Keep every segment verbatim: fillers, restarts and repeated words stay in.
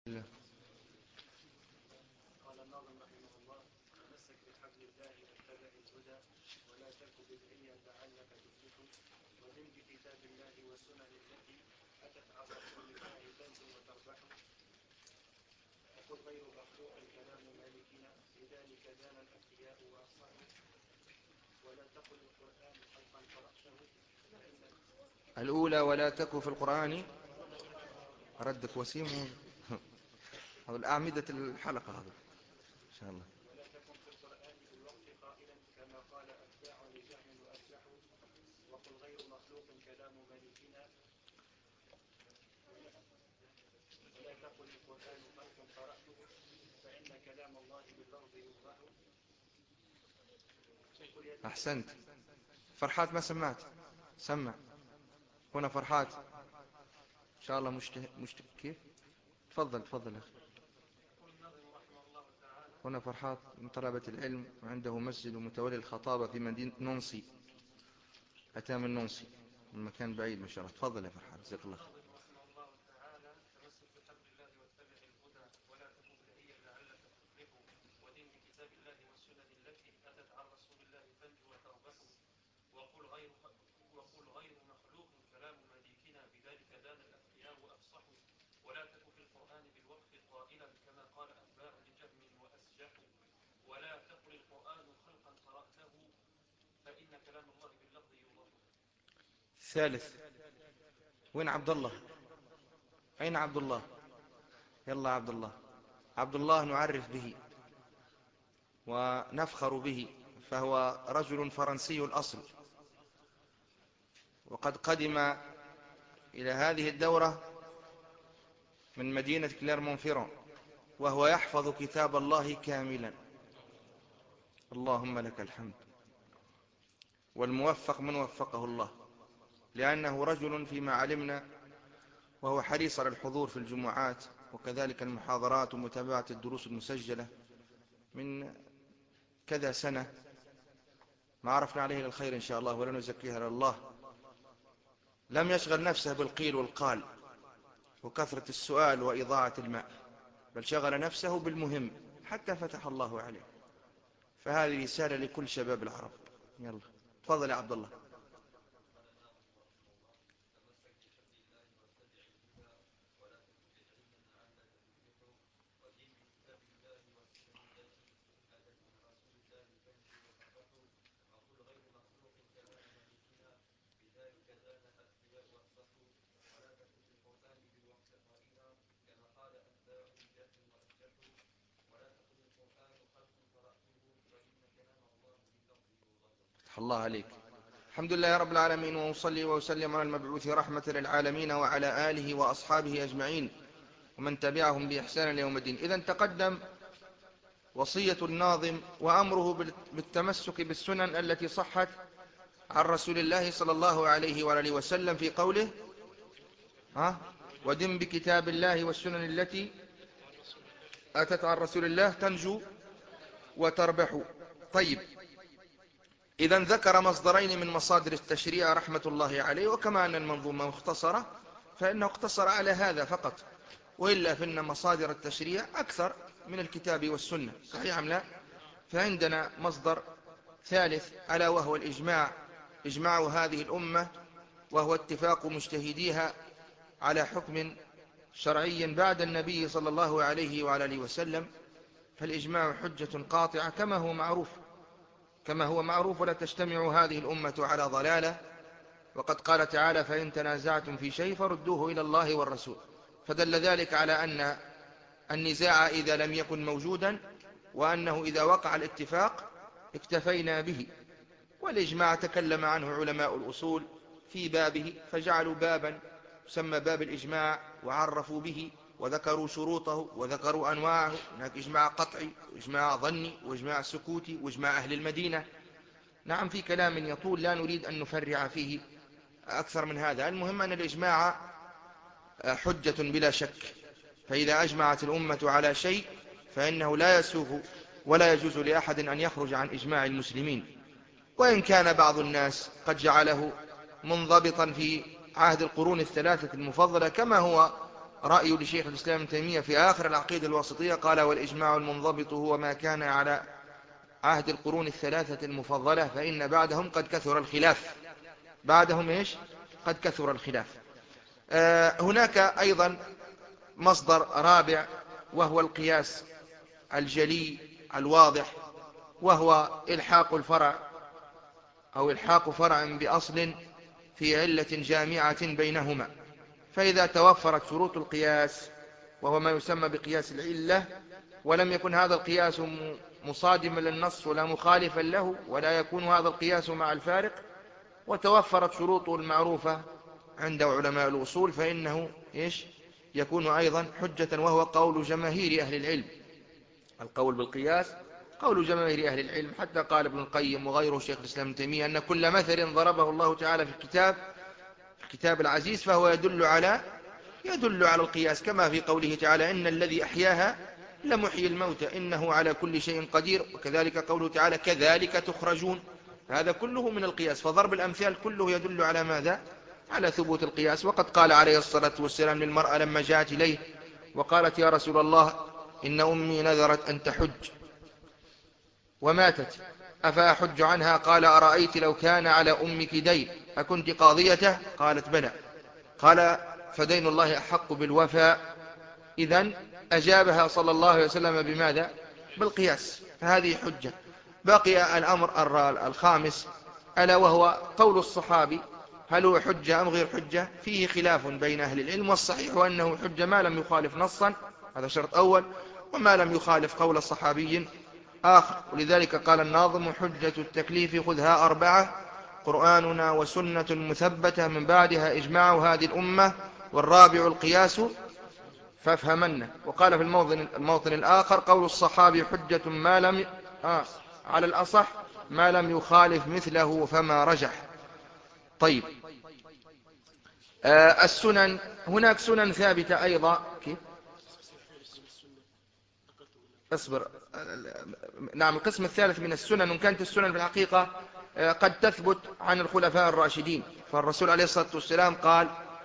الله. قال الناظم رحمه الله: تمسك بحبل الله واتبع الهدى ولا تك بدعيا لعلك تفلح ودم بكتاب الله والسنن التي أتت عن رسول الله تنجو وتربح وقل غير مخلوق كلام مالكنا لذلك دان الأتقياء وأفصحوا ولا تقل القرآن خلقا قرأته فإن الأولى ولا تك في القرآن ردك وسيم. هذا الأعمدة الحلقة هذا إن شاء الله. ولا تكن في القرآن بالوقت قائلا كما قال أتباع لجهم وأفلحوا وقل غير مخلوق كلام مالكنا ولا تقل القرآن خلق قرأته فإن كلام الله باللفظ يوضح. أحسنت. فرحات ما سمعت سمع هنا فرحات إن شاء الله مشته... مشته... كيف تفضل تفضل أخي. يقول الناظم رحمه الله تعالى: هنا فرحات من طلبة العلم وعنده مسجد ومتولي الخطابة في مدينة نونسي. أتى من نونسي من مكان بعيد ما شاء الله. تفضل يا فرحات جزاك الله خير. الناظم رحمه الله تعالى: تمسك بحبل الله واتبع الهدى ولا تك بدعيا لعلك تفلح ودن بكتاب الله والسنن التي أتت عن رسول الله تنجو وتربح وقل غير وقل غير مخلوق كلام مالكنا بذلك دان الأتقياء وأفصحوا ولا تك في القرآن بالوقف قائلا كما قال أتباع لجهم وأسجح ولا تقل القرآن خلقا قرأته فإن كلام الله باللفظ يوضح. ثالث. وين عبد الله؟ أين عبد الله؟ يلا عبد الله. عبد الله نعرف به ونفخر به، فهو رجل فرنسي الأصل، وقد قدم إلى هذه الدورة من مدينة كليرمونفيرون، وهو يحفظ كتاب الله كاملا. اللهم لك الحمد. والموفق من وفقه الله، لأنه رجل فيما علمنا وهو حريص على الحضور في الجمعات وكذلك المحاضرات ومتابعة الدروس المسجلة من كذا سنة، ما عرفنا عليه للخير إن شاء الله ولا نزكيها لله. لم يشغل نفسه بالقيل والقال وكثرة السؤال وإضاعة الماء، بل شغل نفسه بالمهم حتى فتح الله عليه. فهذه رسالة لكل شباب العرب. يلا تفضل يا عبد الله. الله عليك. الحمد لله رب العالمين، وأصلي وأسلم على المبعوث رحمة للعالمين وعلى آله وأصحابه أجمعين ومن تبعهم بإحسان ليوم الدين. إذن تقدم وصية الناظم وأمره بالتمسك بالسنن التي صحت عن رسول الله صلى الله عليه وآله وسلم في قوله: ها ودم بكتاب الله والسنن التي أتت عن رسول الله تنجو وتربح. طيب، إذن ذكر مصدرين من مصادر التشريع رحمة الله عليه، وكما أن المنظومة مختصرة فإنه اقتصر على هذا فقط، وإلا فإن مصادر التشريع أكثر من الكتاب والسنة، صحيح أم لا؟ فعندنا مصدر ثالث ألا وهو الإجماع، إجماع هذه الأمة، وهو اتفاق مجتهديها على حكم شرعي بعد النبي صلى الله عليه وآله وسلم. فالإجماع حجة قاطعة كما هو معروف كما هو معروف ولا تجتمع هذه الأمة على ضلالة. وقد قال تعالى: فإن تنازعتم في شيء فردوه إلى الله والرسول. فدل ذلك على أن النزاع إذا لم يكن موجودا، وأنه إذا وقع الاتفاق اكتفينا به. والإجماع تكلم عنه علماء الأصول في بابه، فجعلوا بابا يسمى باب الإجماع وعرفوا به وذكروا شروطه وذكروا أنواعه. هناك إجماع قطعي وإجماع ظني وإجماع سكوتي وإجماع أهل المدينة. نعم، في كلام يطول لا نريد أن نفرع فيه أكثر من هذا. المهم أن الإجماع حجة بلا شك، فإذا أجمعت الأمة على شيء فإنه لا يسوغ ولا يجوز لأحد أن يخرج عن إجماع المسلمين، وإن كان بعض الناس قد جعله منضبطا في عهد القرون الثلاثة المفضلة كما هو رأي لشيخ الإسلام ابن تيمية في آخر العقيدة الواسطية، قال: والإجماع المنضبط هو ما كان على عهد القرون الثلاثة المفضلة، فإن بعدهم قد كثر الخلاف. بعدهم إيش؟ قد كثر الخلاف. آه هناك أيضا مصدر رابع، وهو القياس الجلي الواضح، وهو إلحاق الفرع أو إلحاق فرع بأصل في علة جامعة بينهما. فإذا توفرت شروط القياس، وهو ما يسمى بقياس العلة، ولم يكن هذا القياس مصادما للنص ولا مخالفا له، ولا يكون هذا القياس مع الفارق، وتوفرت شروطه المعروفة عند علماء الأصول، فإنه إيش؟ يكون أيضا حجة، وهو قول جماهير أهل العلم. القول بالقياس قول جماهير أهل العلم، حتى قال ابن القيم وغيره شيخ الإسلام ابن تيمية أن كل مثل ضربه الله تعالى في الكتاب في الكتاب العزيز فهو يدل على يدل على القياس، كما في قوله تعالى: إن الذي أحياها لمحيي الموتى إنه على كل شيء قدير. وكذلك قوله تعالى: كذلك تخرجون. هذا كله من القياس. فضرب الأمثال كله يدل على ماذا؟ على ثبوت القياس. وقد قال عليه الصلاة والسلام للمرأة لما جاءت إليه وقالت: يا رسول الله، إن أمي نذرت أن تحج وماتت، أفأحج عنها؟ قال: أرأيت لو كان على أمك دين أكنت قاضيته؟ قالت: بلى. قال: فدين الله أحق بالوفاء. إذن أجابها صلى الله عليه وسلم بماذا؟ بالقياس. فهذه حجة. بقي الأمر الخامس، ألا وهو قول الصحابي: هل هو حجة أم غير حجة؟ فيه خلاف بين أهل العلم، والصحيح أنه حجة ما لم يخالف نصا، هذا شرط أول، وما لم يخالف قول صحابي آخر. ولذلك قال الناظم: حجة التكليف خذها أربعة، قرآننا وسنة مثبتة من بعدها إجماع هذه الأمة، والرابع القياس فافهمن. وقال في الموطن, الموطن الآخر: قول الصحابي حجة ما لم آه على الأصح ما لم يخالف مثله فما رجح. طيب، آه السنن، هناك سنن ثابتة أيضا. كيف؟ اصبر. نعم، القسم الثالث من السنن، وإن كانت السنن في الحقيقة قد تثبت عن الخلفاء الراشدين. فالرسول عليه الصلاة والسلام قال: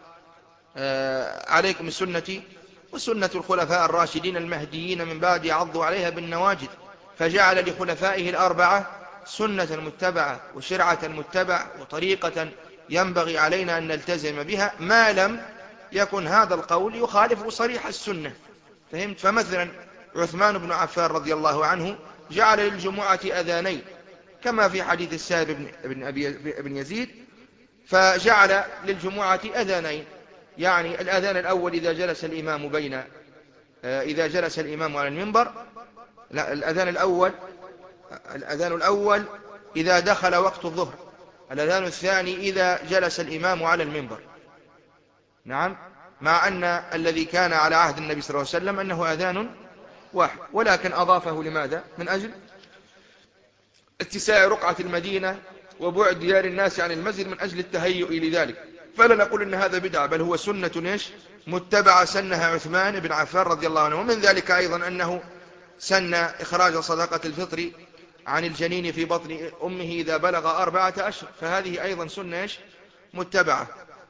عليكم بسنتي وسنة الخلفاء الراشدين المهديين من بعد، عضوا عليها بالنواجذ. فجعل لخلفائه الأربعة سنة متبعة وشرعة متبعة وطريقة ينبغي علينا أن نلتزم بها، ما لم يكن هذا القول يخالف صريح السنة. فهمت؟ فمثلا عثمان بن عفان رضي الله عنه جعل للجمعة أذانين، كما في حديث السائب بن, ابن, أبي بن يزيد، فجعل للجمعة أذانين، يعني الأذان الأول إذا جلس الإمام بين إذا جلس الإمام على المنبر، لا، الأذان الأول الأذان الأول إذا دخل وقت الظهر، الأذان الثاني إذا جلس الإمام على المنبر. نعم، مع أن الذي كان على عهد النبي صلى الله عليه وسلم أنه أذان واحد، ولكن أضافه لماذا؟ من أجل اتساع رقعة المدينة وبعد ديار الناس عن المسجد، من أجل التهيؤ لذلك. فلا نقول إن هذا بدعة، بل هو سنة إيش؟ متبعة سنها عثمان بن عفان رضي الله عنه. ومن ذلك أيضا أنه سن إخراج صدقة الفطر عن الجنين في بطن أمه إذا بلغ أربعة أشهر، فهذه أيضا سنة إيش؟ متبعة.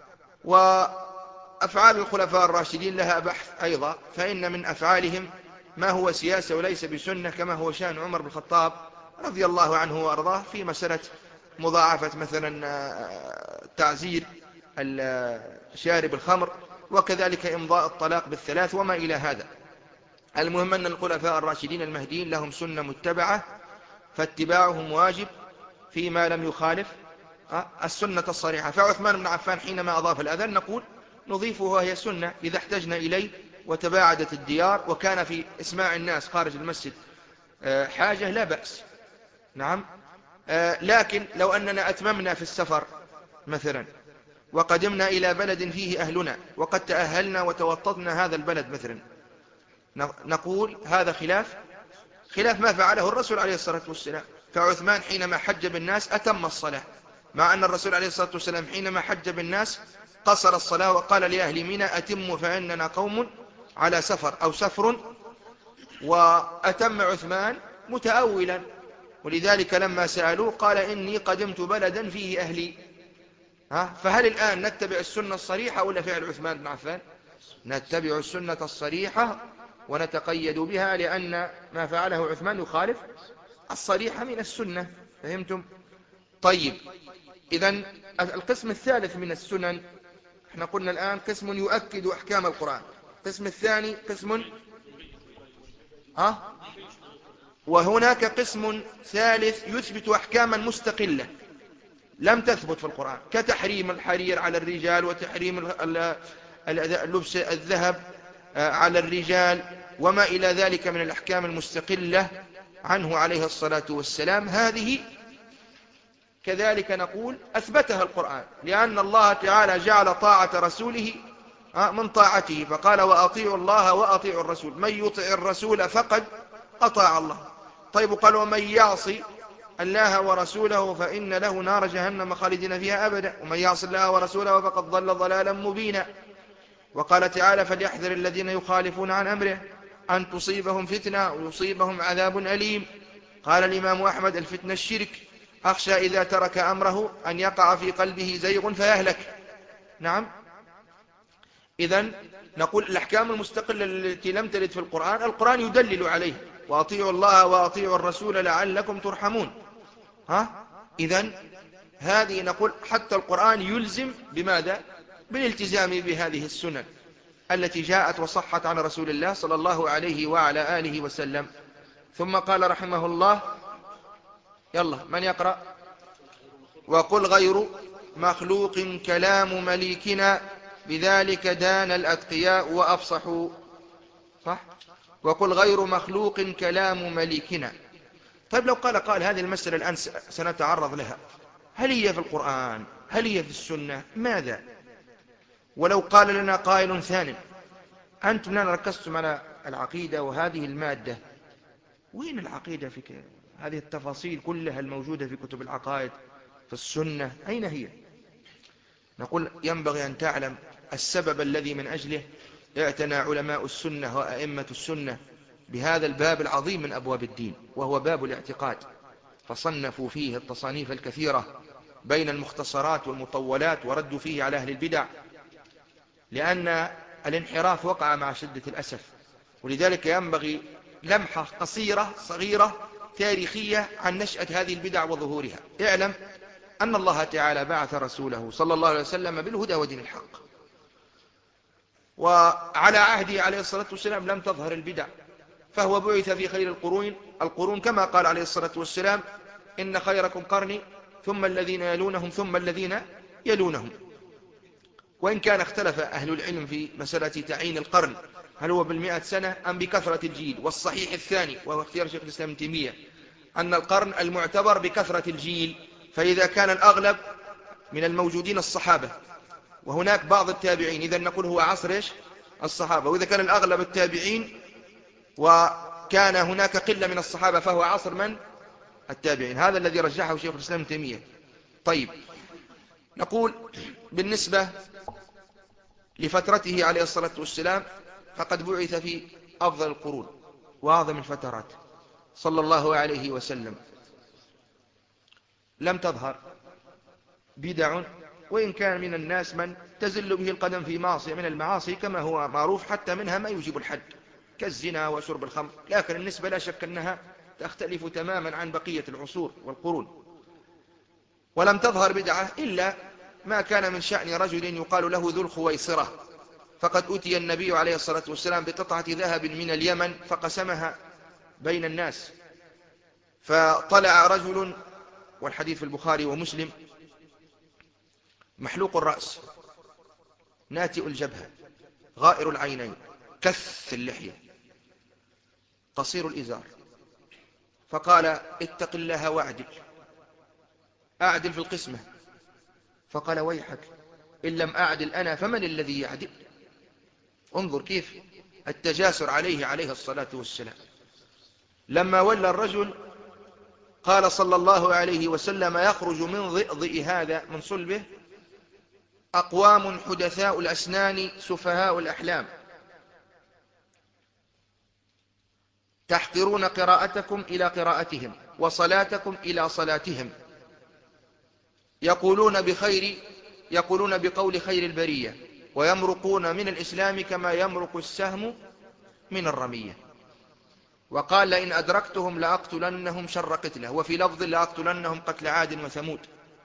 وأفعال الخلفاء الراشدين لها بحث أيضا، فإن من أفعالهم ما هو سياسة وليس بسنة، كما هو شأن عمر بن الخطاب رضي الله عنه وأرضاه في مسألة مضاعفة مثلا تعزير شارب الخمر، وكذلك إمضاء الطلاق بالثلاث وما إلى هذا. المهم أن الخلفاء الراشدين المهديين لهم سنة متبعة، فاتباعهم واجب فيما لم يخالف السنة الصريحة. فعثمان بن عفان حينما أضاف الأذان نقول نضيفه وهي سنة إذا احتجنا إليه وتباعدت الديار وكان في إسماع الناس خارج المسجد حاجة، لا بأس. نعم، لكن لو أننا أتممنا في السفر مثلا وقدمنا إلى بلد فيه أهلنا وقد تأهلنا وتوطدنا هذا البلد مثلا، نقول هذا خلاف خلاف ما فعله الرسول عليه الصلاة والسلام. فعثمان حينما حج بالناس أتم الصلاة، مع أن الرسول عليه الصلاة والسلام حينما حج بالناس قصر الصلاة وقال لأهل منى: أتموا فإننا قوم على سفر أو سفر. وأتم عثمان متأولا، ولذلك لما سألوه قال: إني قدمت بلدا فيه أهلي. ها، فهل الآن نتبع السنة الصريحة ولا فعل عثمان بن عفان؟ نتبع السنة الصريحة ونتقيد بها، لأن ما فعله عثمان يخالف الصريحة من السنة. فهمتم؟ طيب، إذن القسم الثالث من السنن، احنا قلنا الآن قسم يؤكد أحكام القرآن، القسم الثاني قسم ها وهناك قسم ثالث يثبت أحكاما مستقلة لم تثبت في القرآن، كتحريم الحرير على الرجال، وتحريم لبس الذهب على الرجال، وما إلى ذلك من الأحكام المستقلة عنه عليه الصلاة والسلام. هذه كذلك نقول أثبتها القرآن، لأن الله تعالى جعل طاعة رسوله من طاعته، فقال وأطيعوا الله وأطيعوا الرسول، من يطع الرسول فقد أطاع الله. طيب، قال ومن يعصي الله ورسوله فإن له نار جهنم خالدين فيها أبدا، ومن يعص الله ورسوله فقد ضل ضلالا مبينا. وقال تعالى فليحذر الذين يخالفون عن أمره أن تصيبهم فتنة ويصيبهم عذاب أليم. قال الإمام أحمد الفتنة الشرك، أخشى إذا ترك أمره أن يقع في قلبه زيغ فيهلك. نعم. إذن نقول الأحكام المستقلة التي لم ترد في القرآن، القرآن يدلل عليها، وأطيعوا الله وأطيعوا الرسول لعلكم ترحمون. ها إذن هذه نقول حتى القرآن يلزم بماذا؟ بالالتزام بهذه السنن التي جاءت وصحت عن رسول الله صلى الله عليه وعلى آله وسلم. ثم قال رحمه الله، يلا من يقرأ؟ وقل غير مخلوق كلام مليكنا بذلك دان الأتقياء وأفصحوا. صح؟ وقل غير مخلوق كلام مليكنا. طيب، لو قال قال هذه المسألة الآن سنتعرض لها، هل هي في القرآن؟ هل هي في السنة؟ ماذا؟ ولو قال لنا قائل ثان، أنتم الآن ركزتم على العقيدة وهذه المادة، وين العقيدة في هذه التفاصيل كلها الموجودة في كتب العقائد في السنة؟ أين هي؟ نقول ينبغي أن تعلم السبب الذي من أجله اعتنى علماء السنة وأئمة السنة بهذا الباب العظيم من أبواب الدين، وهو باب الاعتقاد، فصنفوا فيه التصانيف الكثيرة بين المختصرات والمطولات، وردوا فيه على أهل البدع، لأن الانحراف وقع مع شدة الأسف. ولذلك ينبغي لمحة قصيرة صغيرة تاريخية عن نشأة هذه البدع وظهورها. اعلم أن الله تعالى بعث رسوله صلى الله عليه وسلم بالهدى ودين الحق، وعلى عهده عليه الصلاة والسلام لم تظهر البدع، فهو بعث في خير القرون القرون كما قال عليه الصلاة والسلام إن خيركم قرني ثم الذين يلونهم ثم الذين يلونهم. وإن كان اختلف أهل العلم في مسألة تعيين القرن، هل هو بالمئة سنة أم بكثرة الجيل؟ والصحيح الثاني، وهو اختيار شيخ الإسلام ابن تيمية، أن القرن المعتبر بكثرة الجيل، فإذا كان الأغلب من الموجودين الصحابة وهناك بعض التابعين، إذا نقول هو عصر إيش؟ الصحابة. وإذا كان الأغلب التابعين وكان هناك قلة من الصحابة فهو عصر من؟ التابعين. هذا الذي رجحه شيخ الإسلام ابن تيمية. طيب، نقول بالنسبة لفترته عليه الصلاة والسلام فقد بعث في أفضل القرون وأعظم الفترات صلى الله عليه وسلم، لم تظهر بدع، وإن كان من الناس من تزل به القدم في معصية من المعاصي كما هو معروف، حتى منها ما يجيب الحد كالزنا وشرب الخمر، لكن النسبة لا شك أنها تختلف تماما عن بقية العصور والقرون. ولم تظهر بدعة إلا ما كان من شأن رجل يقال له ذو الخويصرة، فقد أتي النبي عليه الصلاة والسلام بقطعة ذهب من اليمن فقسمها بين الناس، فطلع رجل، والحديث في البخاري ومسلم، محلوق الرأس، ناتئ الجبهة، غائر العينين، كث اللحية، قصير الإزار، فقال اتق الله واعدل، أعدل في القسمة. فقال ويحك إن لم أعدل أنا فمن الذي يعدل؟ انظر كيف التجاسر عليه عليه الصلاة والسلام. لما ولى الرجل قال صلى الله عليه وسلم يخرج من ضئضئ هذا من صلبه أقوام حدثاء الأسنان سفهاء الأحلام تحقرون قراءتكم إلى قراءتهم وصلاتكم إلى صلاتهم، يقولون بخير يقولون بقول خير البرية ويمرقون من الإسلام كما يمرق السهم من الرمية. وقال لئن أدركتهم لأقتلنهم شر قتله، وفي لفظ لأقتلنهم قتل عاد وثمود.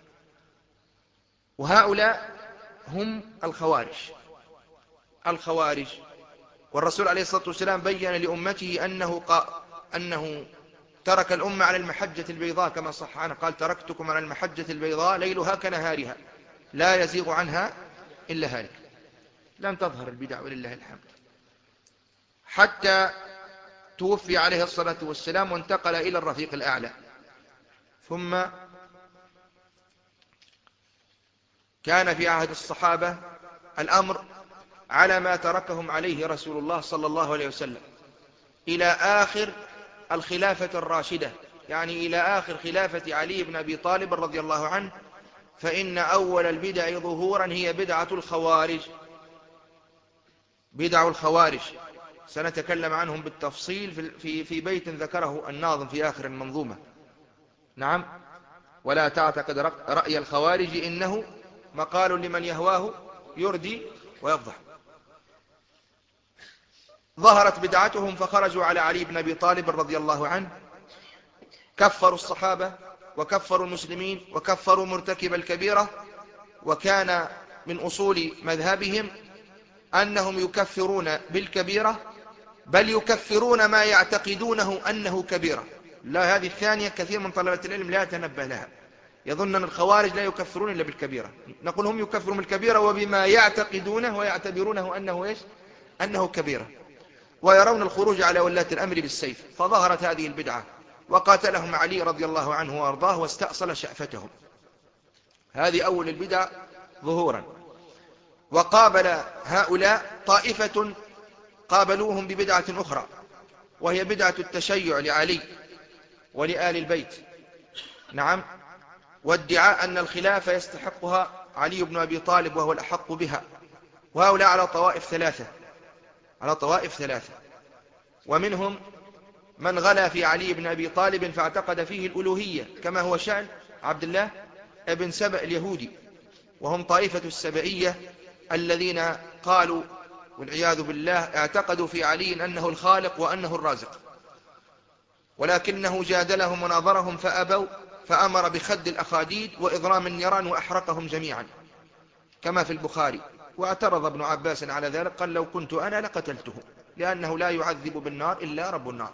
وهؤلاء هم الخوارج الخوارج والرسول عليه الصلاة والسلام بين لأمته أنه, قا أنه ترك الأمة على المحجة البيضاء كما صح عنه، قال تركتكم على المحجة البيضاء ليلها كنهارها لا يزيغ عنها إلا هالك. لم تظهر البدع ولله الحمد حتى توفي عليه الصلاة والسلام وانتقل إلى الرفيق الأعلى. ثم كان في عهد الصحابة الأمر على ما تركهم عليه رسول الله صلى الله عليه وسلم إلى آخر الخلافة الراشدة، يعني إلى آخر خلافة علي بن أبي طالب رضي الله عنه. فإن أول البدع ظهورا هي بدعة الخوارج بدع الخوارج سنتكلم عنهم بالتفصيل في في بيت ذكره الناظم في آخر المنظومة. نعم. ولا تعتقد رأي الخوارج إنه مقال لمن يهواه يردي ويفضح. ظهرت بدعتهم فخرجوا على علي بن أبي طالب رضي الله عنه، كفروا الصحابة وكفروا المسلمين وكفروا مرتكب الكبيرة. وكان من أصول مذهبهم أنهم يكفرون بالكبيرة، بل يكفرون ما يعتقدونه أنه كبيرة. لا، هذه الثانية كثير من طلبة العلم لا يتنبه لها، يظن أن الخوارج لا يكفرون إلا بالكبيرة. نقول هم يكفرون بالكبيرة وبما يعتقدونه ويعتبرونه أنه إيش؟ أنه كبيرة، ويرون الخروج على ولاة الأمر بالسيف. فظهرت هذه البدعة وقاتلهم علي رضي الله عنه وأرضاه واستأصل شأفتهم. هذه أول البدع ظهورا. وقابل هؤلاء طائفة قابلوهم ببدعة أخرى، وهي بدعة التشيع لعلي ولآل البيت. نعم. وادعاء أن الخلافة يستحقها علي بن أبي طالب وهو الأحق بها. وهؤلاء على طوائف ثلاثة على طوائف ثلاثة ومنهم من غلا في علي بن أبي طالب فاعتقد فيه الألوهية كما هو شأن عبد الله ابن سبأ اليهودي، وهم طائفة السبئية الذين قالوا والعياذ بالله اعتقدوا في علي أنه الخالق وأنه الرازق، ولكنه جادلهم وناظرهم فأبوا، فأمر بخد الأخاديد وإضرام النيران وأحرقهم جميعا كما في البخاري. واعترض ابن عباس على ذلك، قال لو كنت أنا لقتلته، لأنه لا يعذب بالنار إلا رب النار.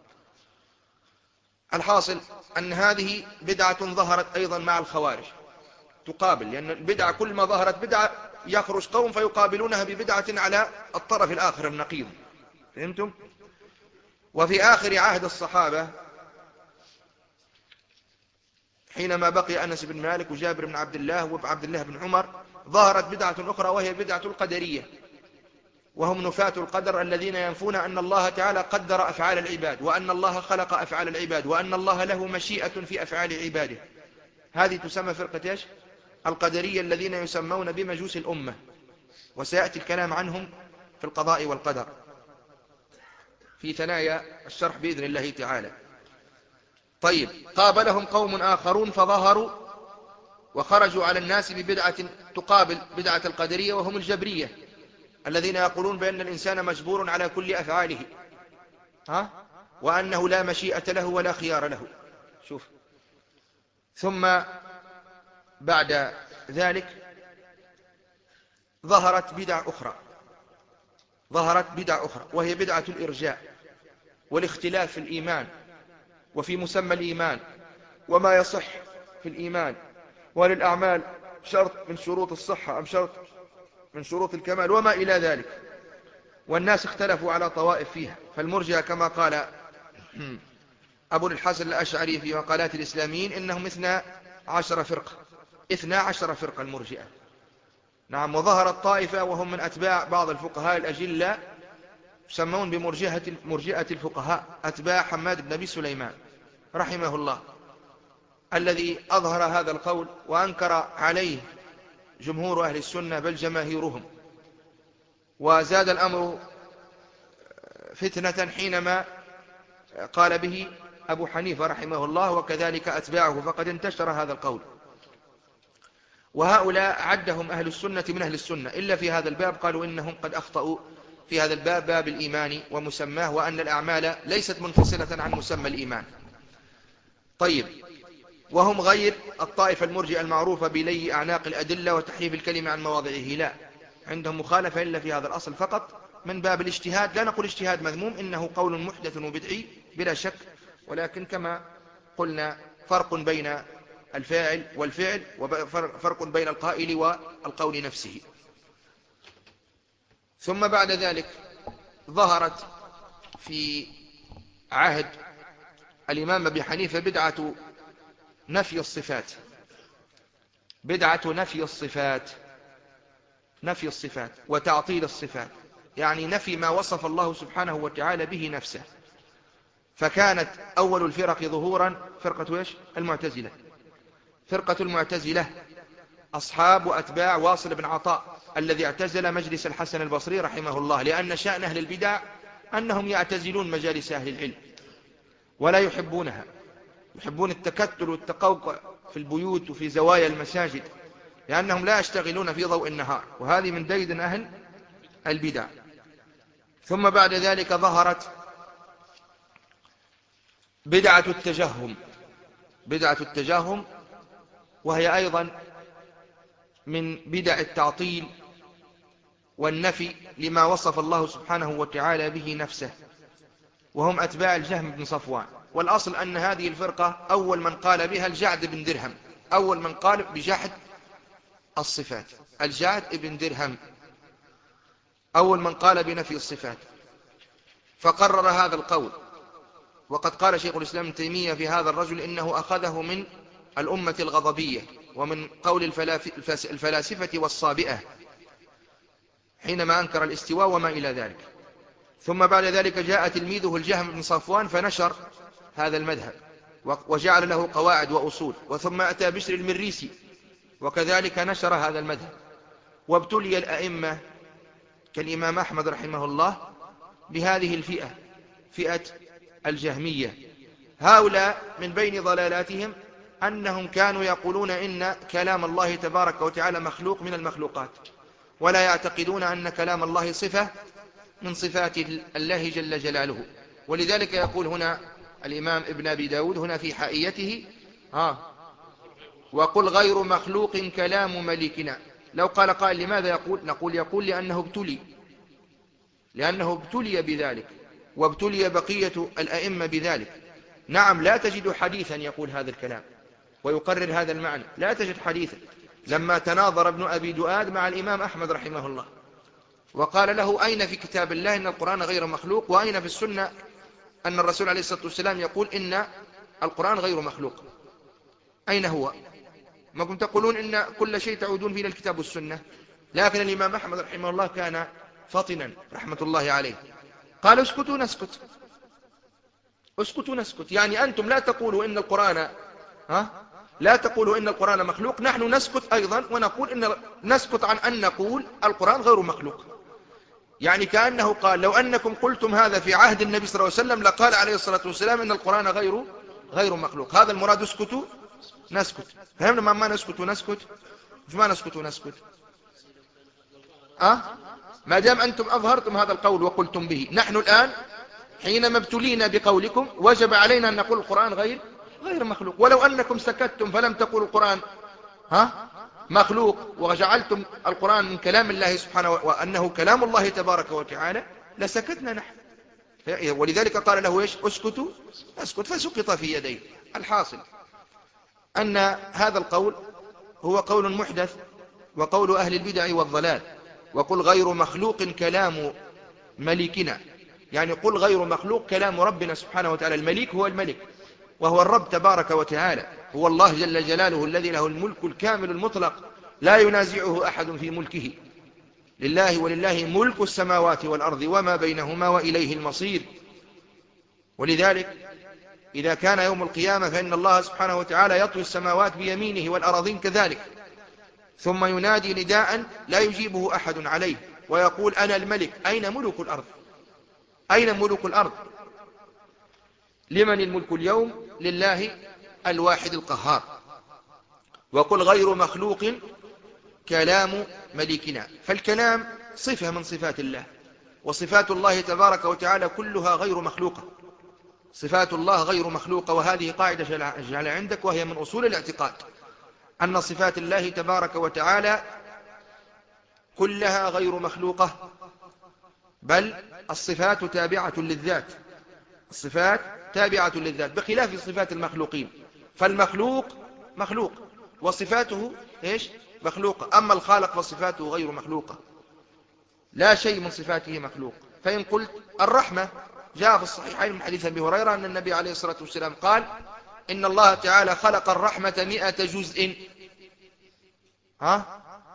الحاصل أن هذه بدعة ظهرت أيضا مع الخوارج تقابل، لأن البدعة كل ما ظهرت بدعة يخرج قوم فيقابلونها ببدعة على الطرف الآخر النقيض. فهمتم؟ وفي آخر عهد الصحابة حينما بقي أنس بن مالك وجابر بن عبد الله وعبد الله بن عمر ظهرت بدعة أخرى وهي بدعة القدرية، وهم نفاة القدر الذين ينفون أن الله تعالى قدر أفعال العباد، وأن الله خلق أفعال العباد، وأن الله له مشيئة في أفعال عباده. هذه تسمى فرقة إيش؟ القدرية، الذين يسمون بمجوس الأمة، وسيأتي الكلام عنهم في القضاء والقدر في ثنايا الشرح بإذن الله تعالى. طيب، قابلهم قوم آخرون فظهروا وخرجوا على الناس ببدعة تقابل بدعة القدرية، وهم الجبرية الذين يقولون بأن الإنسان مجبور على كل أفعاله، ها؟ وأنه لا مشيئة له ولا خيار له. شوف. ثم بعد ذلك ظهرت بدع أخرى ظهرت بدع أخرى وهي بدعة الإرجاء والاختلاف في الإيمان وفي مسمى الإيمان وما يصح في الإيمان، وللأعمال شرط من شروط الصحة أم شرط من شروط الكمال وما إلى ذلك. والناس اختلفوا على طوائف فيها، فالمرجئة كما قال أبو الحسن الأشعري في مقالات الإسلاميين إنهم اثنا عشر فرقة اثنا عشر فرقة المرجئة. نعم. وظهرت طائفة وهم من أتباع بعض الفقهاء الأجلاء يسمون بمرجئة مرجئة الفقهاء، أتباع حماد بن أبي سليمان رحمه الله، الذي أظهر هذا القول وأنكر عليه جمهور أهل السنة بل جماهيرهم. وزاد الأمر فتنة حينما قال به أبو حنيفة رحمه الله وكذلك أتباعه، فقد انتشر هذا القول. وهؤلاء عدهم أهل السنة من أهل السنة، إلا في هذا الباب قالوا إنهم قد أخطأوا في هذا الباب، باب الإيمان ومسماه، وأن الأعمال ليست منفصلة عن مسمى الإيمان. طيب، وهم غير الطائفة المرجئة المعروفة بلي أعناق الأدلة وتحريف الكلمة عن مواضعه، لا، عندهم مخالفة إلا في هذا الأصل فقط من باب الاجتهاد. لا نقول اجتهاد مذموم، إنه قول محدث وبدعي بلا شك، ولكن كما قلنا فرق بين الفاعل والفعل، وفرق بين القائل والقول نفسه. ثم بعد ذلك ظهرت في عهد الإمام أبي حنيفة بدعة نفي الصفات، بدعة نفي الصفات، نفي الصفات وتعطيل الصفات، يعني نفي ما وصف الله سبحانه وتعالى به نفسه. فكانت أول الفرق ظهورا فرقة إيش؟ المعتزلة. فرقة المعتزلة أصحاب وأتباع واصل بن عطاء الذي اعتزل مجلس الحسن البصري رحمه الله، لأن شأن أهل البدع أنهم يعتزلون مجالس أهل العلم ولا يحبونها، يحبون التكتل والتقوقع في البيوت وفي زوايا المساجد، لأنهم لا يشتغلون في ضوء النهار، وهذه من ديدن أهل البدع. ثم بعد ذلك ظهرت بدعة التجهم، بدعة التجهم، وهي أيضا من بدع التعطيل والنفي لما وصف الله سبحانه وتعالى به نفسه، وهم أتباع الجهم بن صفوان. والأصل أن هذه الفرقة أول من قال بها الجعد بن درهم، أول من قال بجحد الصفات الجعد بن درهم، أول من قال بنفي الصفات، فقرر هذا القول. وقد قال شيخ الإسلام ابن تيمية في هذا الرجل إنه أخذه من الأمة الغضبية ومن قول الفلاسفة والصابئة حينما أنكر الاستواء وما إلى ذلك. ثم بعد ذلك جاء تلميذه الجهم بن صفوان فنشر هذا المذهب وجعل له قواعد وأصول، وثم أتى بشر المريسي وكذلك نشر هذا المذهب. وابتلي الأئمة كالإمام أحمد رحمه الله بهذه الفئة، فئة الجهمية. هؤلاء من بين ضلالاتهم أنهم كانوا يقولون إن كلام الله تبارك وتعالى مخلوق من المخلوقات، ولا يعتقدون أن كلام الله صفة من صفات الله جل جلاله. ولذلك يقول هنا الإمام ابن أبي داود هنا في حائيته ها وقل غير مخلوق كلام ملكنا. لو قال قائل لماذا يقول؟ نقول يقول لأنه ابتلي، لأنه ابتلي بذلك، وابتلي بقية الأئمة بذلك. نعم، لا تجد حديثا يقول هذا الكلام ويقرر هذا المعنى، لا تجد حديثا. لما تناظر ابن أبي دؤاد مع الإمام أحمد رحمه الله وقال له أين في كتاب الله إن القرآن غير مخلوق، وأين في السنة أن الرسول عليه الصلاة والسلام يقول إن القرآن غير مخلوق؟ أين هو؟ ما كنت تقولون إن كل شيء تعودون فيه إلى الكتاب والسنة. لكن الإمام أحمد رحمه الله كان فطنا رحمة الله عليه، قال اسكتوا نسكت، اسكتوا نسكت، يعني أنتم لا تقولوا إن القرآن ها لا تقولوا إن القرآن مخلوق، نحن نسكت أيضا ونقول إن نسكت عن أن نقول القرآن غير مخلوق. يعني كأنه قال لو أنكم قلتم هذا في عهد النبي صلى الله عليه وسلم لقال عليه الصلاة والسلام إن القرآن غير غير مخلوق. هذا المراد، اسكتوا نسكت. فهمنا ما ما نسكت ونسكت؟ ما نسكت ونسكت أه؟ ما دام أنتم أظهرتم هذا القول وقلتم به، نحن الآن حينما ابتلينا بقولكم وجب علينا أن نقول القرآن غير غير مخلوق. ولو أنكم سكتتم فلم تقولوا القرآن ها مخلوق وجعلتم القرآن من كلام الله سبحانه وأنه كلام الله تبارك وتعالى لسكتنا نحن. ولذلك قال له إيش؟ اسكتوا اسكت، فسقط في يديه. الحاصل أن هذا القول هو قول محدث وقول أهل البدع والضلال. وقل غير مخلوق كلام ملكنا، يعني قل غير مخلوق كلام ربنا سبحانه وتعالى. الملك هو الملك وهو الرب تبارك وتعالى، هو الله جل جلاله الذي له الملك الكامل المطلق لا ينازعه أحد في ملكه. لله ولله ملك السماوات والأرض وما بينهما وإليه المصير. ولذلك إذا كان يوم القيامة فإن الله سبحانه وتعالى يطوي السماوات بيمينه والأراضين كذلك، ثم ينادي نداء لا يجيبه أحد عليه ويقول أنا الملك. أين ملك الأرض؟ أين ملك الأرض؟ لمن الملك اليوم؟ لله الواحد القهار. وقل غير مخلوق كلام مليكنا. فالكلام صفة من صفات الله، وصفات الله تبارك وتعالى كلها غير مخلوقة. صفات الله غير مخلوقة، وهذه قاعدة جعل عندك، وهي من أصول الاعتقاد، أن صفات الله تبارك وتعالى كلها غير مخلوقة، بل الصفات تابعة للذات. الصفات تابعة للذات بخلاف صفات المخلوقين، فالمخلوق مخلوق وصفاته إيش؟ مخلوقة. أما الخالق فصفاته غير مخلوقة، لا شيء من صفاته مخلوق. فإن قلت الرحمة، جاء في الصحيحين من حديث أبي هريرة أن النبي عليه الصلاة والسلام قال إن الله تعالى خلق الرحمة مئة جزء، ها؟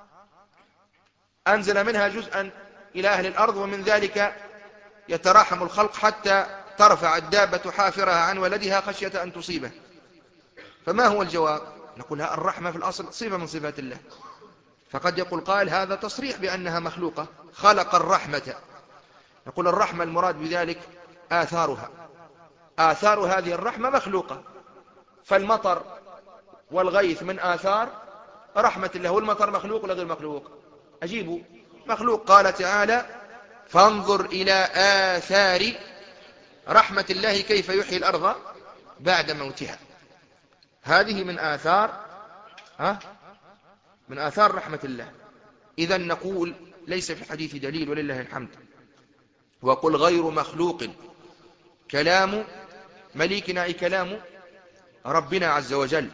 أنزل منها جزءا إلى أهل الأرض، ومن ذلك يتراحم الخلق حتى ترفع الدابة حافرها عن ولدها خشية أن تصيبه. فما هو الجواب؟ نقول الرحمة في الأصل صفة من صفات الله. فقد يقول قائل هذا تصريح بأنها مخلوقة، خلق الرحمة. نقول الرحمة المراد بذلك آثارها، آثار هذه الرحمة مخلوقة. فالمطر والغيث من آثار رحمة الله، والمطر مخلوق ولا غير مخلوق؟ أجيبوا مخلوق. قال تعالى فانظر إلى آثار رحمة الله كيف يحيي الأرض بعد موتها. هذه من آثار ها من آثار رحمة الله. إذا نقول ليس في الحديث دليل ولله الحمد. وقل غير مخلوق كلام مليكنا، أي كلام ربنا عز وجل.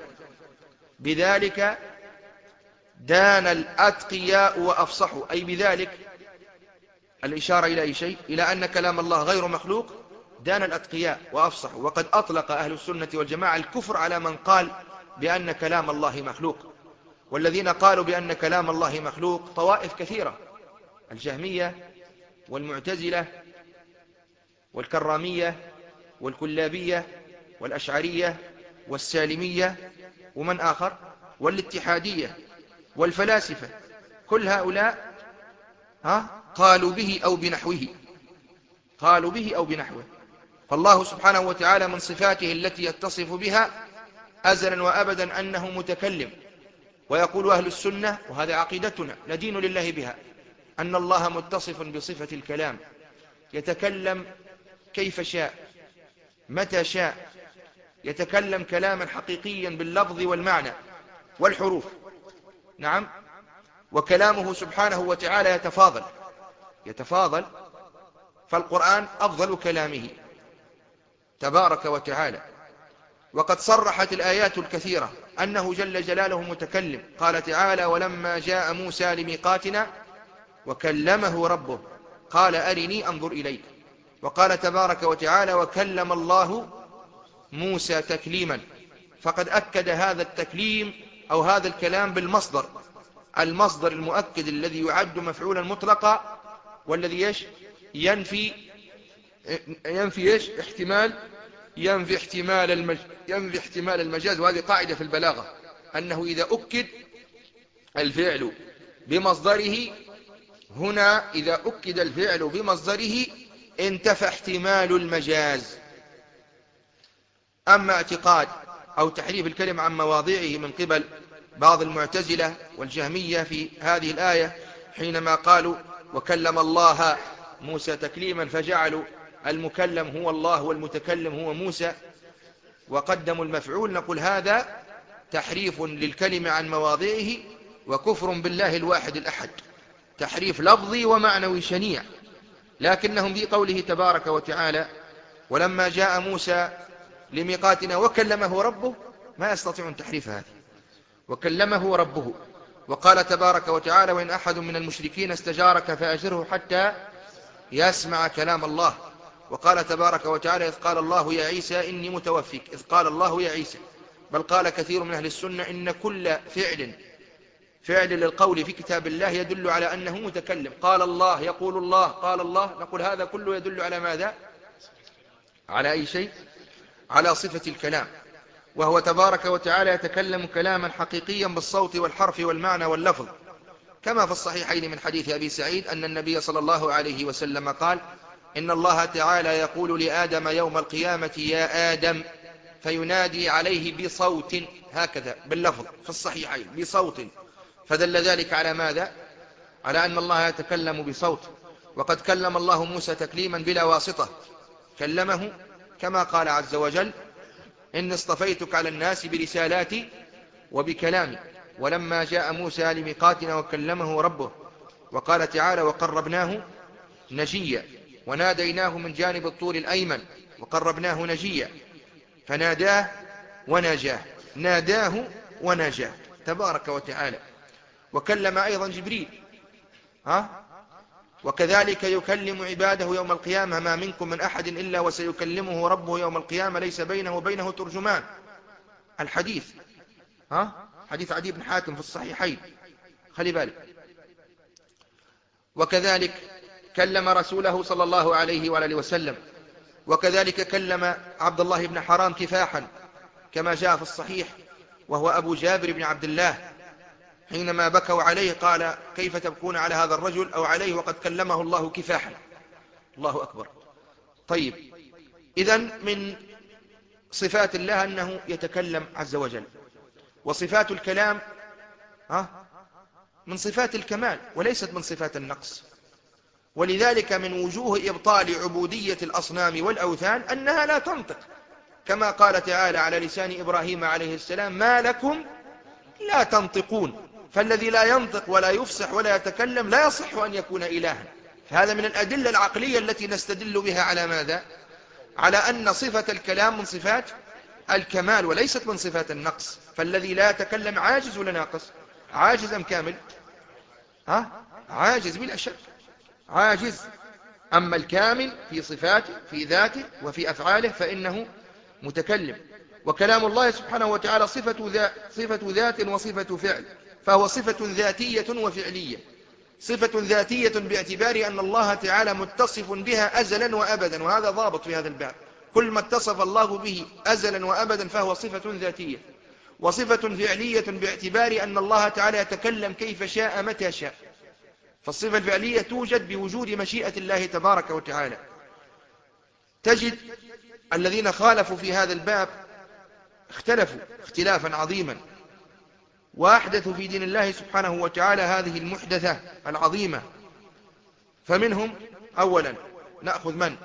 بذلك دان الأتقياء وأفصحوا، أي بذلك الإشارة إلى أي شيء؟ إلى أن كلام الله غير مخلوق دان الأتقياء وأفصحوا. وقد أطلق أهل السنة والجماعة الكفر على من قال بأن كلام الله مخلوق. والذين قالوا بأن كلام الله مخلوق طوائف كثيرة: الجهمية والمعتزلة والكرامية والكلابية والأشعرية والسالمية، ومن آخر؟ والاتحادية والفلاسفة. كل هؤلاء ها قالوا به أو بنحوه، قالوا به أو بنحوه. فالله سبحانه وتعالى من صفاته التي يتصف بها أزلا وأبدا أنه متكلم. ويقول أهل السنة، وهذا عقيدتنا ندين لله بها، أن الله متصف بصفة الكلام، يتكلم كيف شاء متى شاء، يتكلم كلاما حقيقيا باللفظ والمعنى والحروف. نعم. وكلامه سبحانه وتعالى يتفاضل يتفاضل فالقرآن أفضل كلامه تبارك وتعالى. وقد صرحت الآيات الكثيرة أنه جل جلاله متكلم. قال تعالى ولما جاء موسى لميقاتنا وكلمه ربه قال أرني أنظر إليك. وقال تبارك وتعالى وكلم الله موسى تكليما. فقد أكد هذا التكليم أو هذا الكلام بالمصدر، المصدر المؤكد الذي يعد مفعولا مطلقا، والذي يش ينفي ينفي ايش احتمال ينفي احتمال المج... ينفي احتمال المجاز. وهذه قاعدة في البلاغة، أنه إذا أكد الفعل بمصدره، هنا إذا أكد الفعل بمصدره انتفى احتمال المجاز. أما اعتقاد أو تحريف الكلم عن مواضعه من قبل بعض المعتزلة والجهمية في هذه الآية، حينما قالوا وكلم الله موسى تكليما، فجعلوا المكلم هو الله والمتكلم هو موسى وقدموا المفعول، نقول هذا تحريف للكلم عن مواضعه وكفر بالله الواحد الأحد، تحريف لفظي ومعنوي شنيع. لكنهم بقوله تبارك وتعالى ولما جاء موسى لميقاتنا وكلمه ربه ما يستطيعون تحريف هذه، وكلمه ربه. وقال تبارك وتعالى وإن أحد من المشركين استجارك فأجره حتى يسمع كلام الله. وقال تبارك وتعالى إذ قال الله يا عيسى إني متوفيك، إذ قال الله يا عيسى. بل قال كثير من أهل السنة إن كل فعل فعل للقول في كتاب الله يدل على أنه متكلم. قال الله، يقول الله، قال الله، نقول هذا كله يدل على ماذا؟ على أي شيء؟ على صفة الكلام. وهو تبارك وتعالى يتكلم كلاما حقيقيا بالصوت والحرف والمعنى واللفظ، كما في الصحيحين من حديث أبي سعيد أن النبي صلى الله عليه وسلم قال إن الله تعالى يقول لآدم يوم القيامة يا آدم، فينادي عليه بصوت، هكذا باللفظ في الصحيحين بصوت، فدل ذلك على ماذا؟ على أن الله يتكلم بصوت. وقد كلم الله موسى تكليما بلا واسطة، كلمه كما قال عز وجل: إني اصطفيتك على الناس برسالاتي وبكلامي. ولما جاء موسى لميقاتنا وكلمه ربه وقال تعالى: وقربناه نجيا وناديناه من جانب الطور الأيمن وقربناه نجيا، فناداه وناجاه، ناداه وناجاه تبارك وتعالى. وكلم أيضا جبريل، ها؟ وكذلك يكلم عباده يوم القيامة: ما منكم من أحد إلا وسيكلمه ربه يوم القيامة ليس بينه وبينه ترجمان. الحديث، ها؟ حديث عدي بن حاتم في الصحيحين، خلي بالك. وكذلك كلم رسوله صلى الله عليه وآله وسلم. وكذلك كلم عبد الله بن حرام كفاحا كما جاء في الصحيح، وهو أبو جابر بن عبد الله، حينما بكوا عليه قال: كيف تبكون على هذا الرجل أو عليه وقد كلمه الله كفاحا؟ الله أكبر. طيب، إذن من صفات الله أنه يتكلم عز وجل. وصفات الكلام من صفات الكمال وليست من صفات النقص. ولذلك من وجوه إبطال عبودية الأصنام والأوثان أنها لا تنطق، كما قال تعالى على لسان إبراهيم عليه السلام: ما لكم لا تنطقون. فالذي لا ينطق ولا يفصح ولا يتكلم لا يصح أن يكون إلها. فهذا من الأدلة العقلية التي نستدل بها على ماذا؟ على أن صفة الكلام من صفات الكمال وليست من صفات النقص. فالذي لا يتكلم عاجز ولا ناقص؟ عاجز أم كامل؟ ها؟ عاجز بلا شك، عاجز. أما الكامل في صفاته في ذاته وفي أفعاله فإنه متكلم. وكلام الله سبحانه وتعالى صفة ذات, صفة ذات وصفة فعل، فهو صفة ذاتية وفعلية. صفة ذاتية باعتبار أن الله تعالى متصف بها أزلا وأبدا، وهذا ضابط في هذا الباب: كل ما اتصف الله به أزلا وأبدا فهو صفة ذاتية. وصفة فعلية باعتبار أن الله تعالى يتكلم كيف شاء متى شاء، فالصفة الفعلية توجد بوجود مشيئة الله تبارك وتعالى. تجد الذين خالفوا في هذا الباب اختلفوا اختلافا عظيما، وأحدثوا في دين الله سبحانه وتعالى هذه المحدثة العظيمة. فمنهم أولا نأخذ من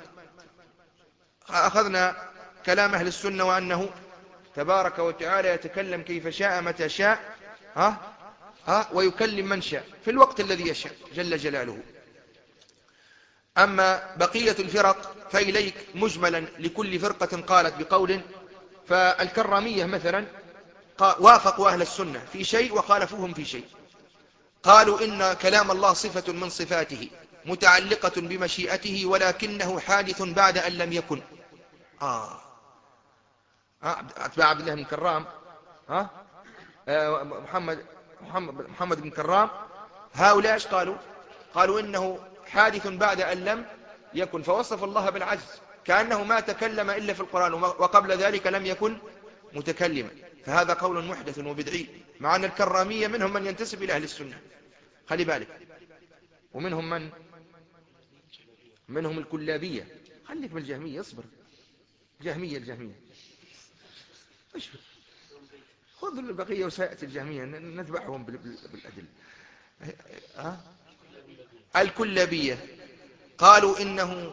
أخذنا كلام أهل السنة، وأنه تبارك وتعالى يتكلم كيف شاء متى شاء، ها ها ويكلم من شاء في الوقت الذي يشاء جل جلاله. أما بقية الفرق فإليك مجملا لكل فرقة قالت بقول. فالكرامية مثلا وافقوا أهل السنة في شيء وخالفوهم في شيء. قالوا إن كلام الله صفة من صفاته متعلقة بمشيئته ولكنه حادث بعد أن لم يكن. آه أتباع عبد الله بن كرام، ها آه محمد محمد محمد بن كرام، هؤلاء ايش قالوا؟ قالوا إنه حادث بعد أن لم يكن، فوصف الله بالعجز كأنه ما تكلم إلا في القرآن، وقبل ذلك لم يكن متكلما. فهذا قول محدث وبدعي، مع أن الكرامية منهم من ينتسب إلى أهل السنة، خلي بالك. ومنهم من منهم الكلابية. خليك من الجهمية، اصبر. جهمية الجهمية خذ البقية وسيأتي الجهمية نتبعهم بالأدلة. أه؟ الكلابية قالوا إنه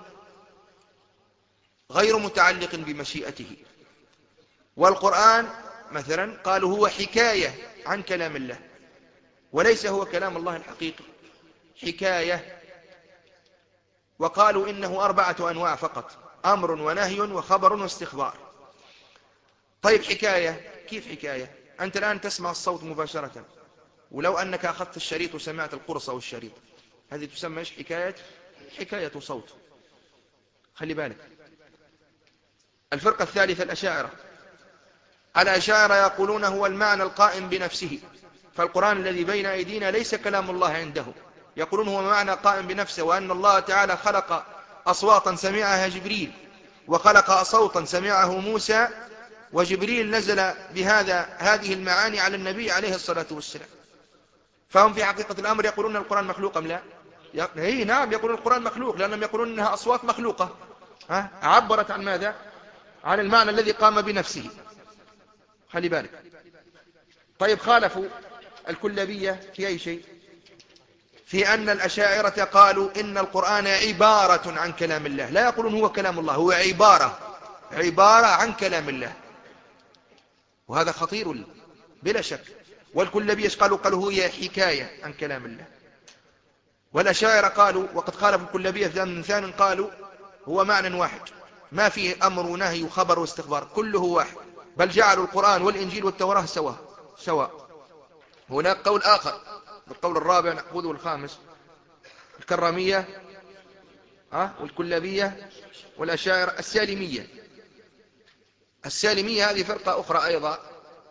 غير متعلق بمشيئته. والقرآن مثلا قالوا هو حكاية عن كلام الله وليس هو كلام الله الحقيقي، حكاية. وقالوا إنه أربعة أنواع فقط: أمر ونهي وخبر واستخبار. طيب حكاية، كيف حكاية؟ أنت الآن تسمع الصوت مباشرة، ولو أنك أخذت الشريط وسمعت القرصة والشريط، هذه تسمى إيش؟ حكاية حكاية صوت، خلي بالك. الفرقة الثالثة الأشاعرة. الأشاعرة يقولون هو المعنى القائم بنفسه، فالقرآن الذي بين أيدينا ليس كلام الله عندهم. يقولون هو معنى قائم بنفسه، وأن الله تعالى خلق أصواتا سمعها جبريل، وخلق صوتا سمعه موسى، وجبريل نزل بهذا هذه المعاني على النبي عليه الصلاة والسلام. فهم في حقيقة الأمر يقولون القرآن مخلوق أم لا؟ إيه نعم، يقولون القرآن مخلوق، لأنهم يقولون أنها أصوات مخلوقة، ها؟ عبرت عن ماذا؟ عن المعنى الذي قام بنفسه، خلي بالك. طيب خالفوا الكلابية في أي شيء؟ في أن الأشاعرة قالوا إن القرآن عبارة عن كلام الله، لا يقولون هو كلام الله، هو عبارة عبارة عن كلام الله، وهذا خطير بلا شك. والكلابية قالوا قالوا هي حكاية عن كلام الله. والأشاعرة قالوا، وقد خالفوا الكلابية في من ثان، قالوا هو معنى واحد، ما فيه أمر ونهي وخبر واستخبار، كله واحد، بل جعلوا القرآن والإنجيل والتوراة سواء سواء. هناك قول آخر، القول الرابع نأخذه الخامس، الكرامية أه؟ والكلابية والأشاعرة السالمية. السالمية هذه فرقة أخرى أيضا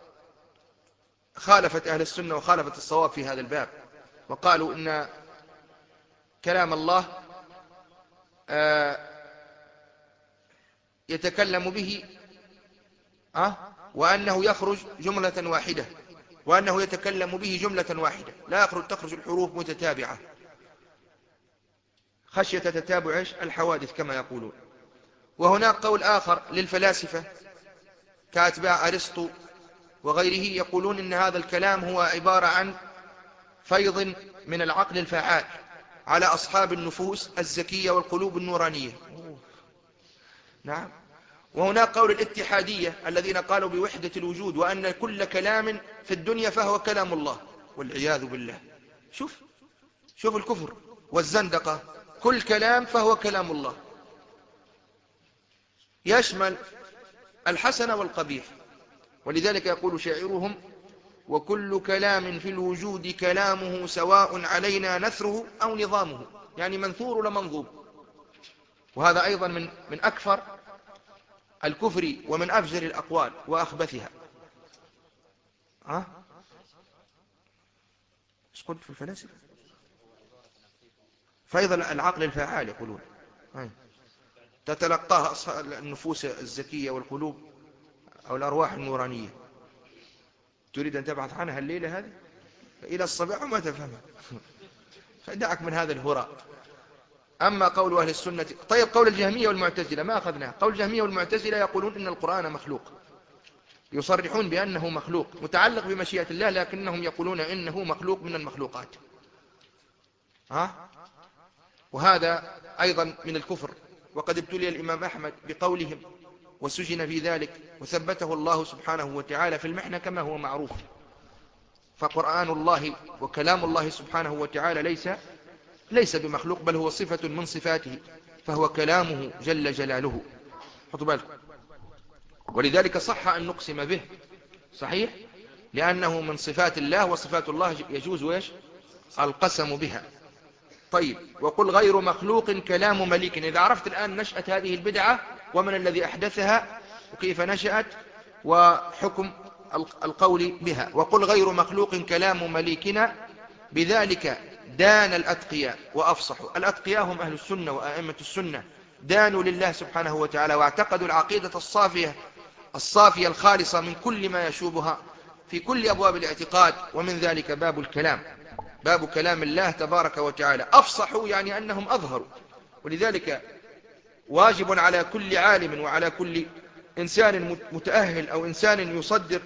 خالفت أهل السنة وخالفت الصواب في هذا الباب، وقالوا إن كلام الله يتكلم به أه؟ وأنه يخرج جملة واحدة، وأنه يتكلم به جملة واحدة، لا يخرج تخرج الحروف متتابعة خشية تتابع الحوادث كما يقولون. وهناك قول آخر للفلاسفة كأتباع أرسطو وغيره، يقولون إن هذا الكلام هو عبارة عن فيض من العقل الفعال على أصحاب النفوس الزكية والقلوب النورانية. أوه. نعم. وهناك قول الاتحادية الذين قالوا بوحدة الوجود، وأن كل كلام في الدنيا فهو كلام الله، والعياذ بالله. شوف شوف الكفر والزندقة، كل كلام فهو كلام الله، يشمل الحسن والقبيح. ولذلك يقول شاعرهم: وكل كلام في الوجود كلامه سواء علينا نثره أو نظامه، يعني منثور لمنظوم. وهذا أيضا من من أكثر الكفر ومن أفجر الأقوال وأخبثها. ها ايش قلت في الفلاسفة؟ فيض العقل الفعال يقولون، تتلقاها النفوس الزكية والقلوب أو الأرواح النورانية. تريد أن تبحث عنها الليلة هذه إلى الصباح وما تفهمها. فدعك من هذا الهراء. أما قول أهل السنة، طيب قول الجهمية والمعتزلة ما أخذناه. قول الجهمية والمعتزلة يقولون إن القرآن مخلوق، يصرحون بأنه مخلوق متعلق بمشيئة الله، لكنهم يقولون إنه مخلوق من المخلوقات. ها؟ وهذا أيضا من الكفر. وقد ابتلي الإمام أحمد بقولهم وسجن في ذلك، وثبته الله سبحانه وتعالى في المحنة كما هو معروف. فقرآن الله وكلام الله سبحانه وتعالى ليس ليس بمخلوق، بل هو صفة من صفاته، فهو كلامه جل جلاله. حطوا بالكم. ولذلك صح أن نقسم به، صحيح، لأنه من صفات الله، وصفات الله يجوز ويش القسم بها. طيب، وقل غير مخلوق كلام مليك. إذا عرفت الآن نشأة هذه البدعة ومن الذي أحدثها وكيف نشأت وحكم القول بها. وقل غير مخلوق كلام مليكنا بذلك دان الأتقياء وأفصحوا. الأتقياء هم أهل السنة وأئمة السنة، دانوا لله سبحانه وتعالى واعتقدوا العقيدة الصافية الصافية الخالصة من كل ما يشوبها في كل أبواب الاعتقاد، ومن ذلك باب الكلام، باب كلام الله تبارك وتعالى. أفصحوا يعني أنهم أظهروا. ولذلك واجب على كل عالم وعلى كل إنسان متأهل أو إنسان يصدر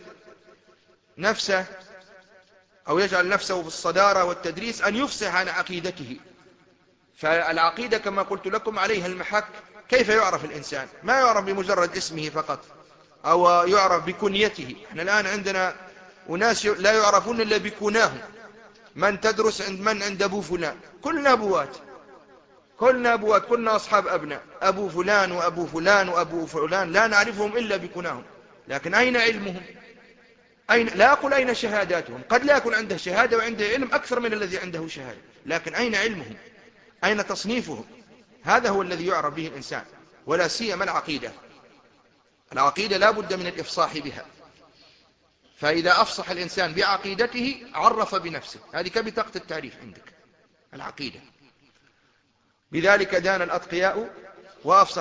نفسه أو يجعل نفسه في الصدارة والتدريس أن يفصح عن عقيدته. فالعقيدة كما قلت لكم عليها المحك. كيف يعرف الإنسان؟ ما يعرف بمجرد اسمه فقط أو يعرف بكنيته. احنا الآن عندنا وناس لا يعرفون إلا بكناهم. من تدرس عند من؟ عند أبو فلان. كلنا أبوات، كلنا أبوات، كلنا أصحاب أبناء، أبو فلان وأبو فلان وأبو فلان، لا نعرفهم إلا بكناهم. لكن أين علمهم؟ أين؟ لا أقول أين شهاداتهم، قد لا يكون عنده شهادة وعنده علم أكثر من الذي عنده شهادة، لكن أين علمهم؟ أين تصنيفهم؟ هذا هو الذي يعرف به الإنسان، ولا سيما العقيدة. العقيدة لا بد من الإفصاح بها. فإذا أفصح الإنسان بعقيدته عرف بنفسه. هذه كبطاقة التعريف عندك، العقيدة. بذلك دان الأتقياء وأفصح